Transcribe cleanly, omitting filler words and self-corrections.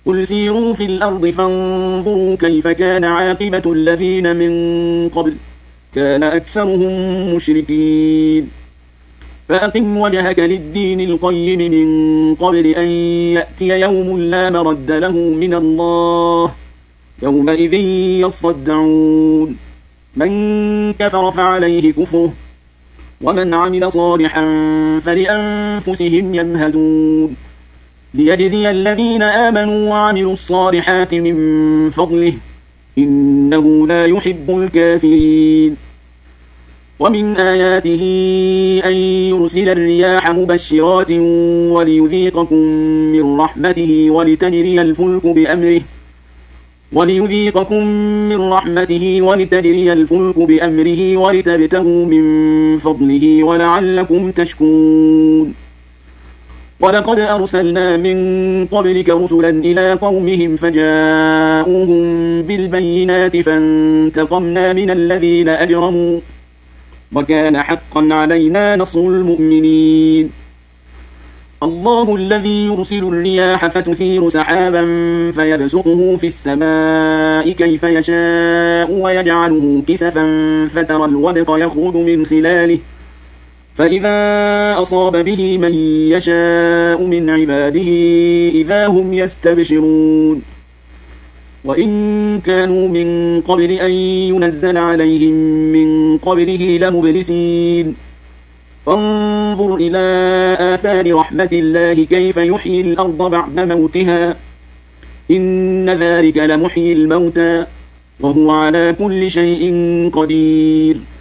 قل سيروا في الأرض فانظروا كيف كان عاقبة الذين من قبل كان أكثرهم مشركين فأقم وجهك للدين القيم من قبل أن يأتي يوم لا مرد له من الله يومئذ يصدعون من كفر فعليه كفره ومن عمل صالحا فلأنفسهم يمهدون ليجزي الذين آمنوا وعملوا الصالحات من فضله إنه لا يحب الكافرين ومن آياته أن يرسل الرياح مبشرات وليذيقكم من رحمته ولتجري الفلك بأمره ولتبتغوا من فضله ولعلكم تشكرون ولقد أرسلنا من قبلك رسلا إلى قومهم فجاءوهم بالبينات فانتقمنا من الذين أجرموا وكان حقا علينا نصر المؤمنين الله الذي يرسل الرياح فتثير سحابا فيبسطه في السماء كيف يشاء ويجعله كسفا فترى الودق يخرج من خلاله فإذا أصاب به من يشاء من عباده إذا هم يستبشرون وإن كانوا من قبل أن ينزل عليهم من قبله لمبلسين فانظر إلى آثار رحمة الله كيف يحيي الأرض بعد موتها إن ذلك لمحيي الموتى وهو على كل شيء قدير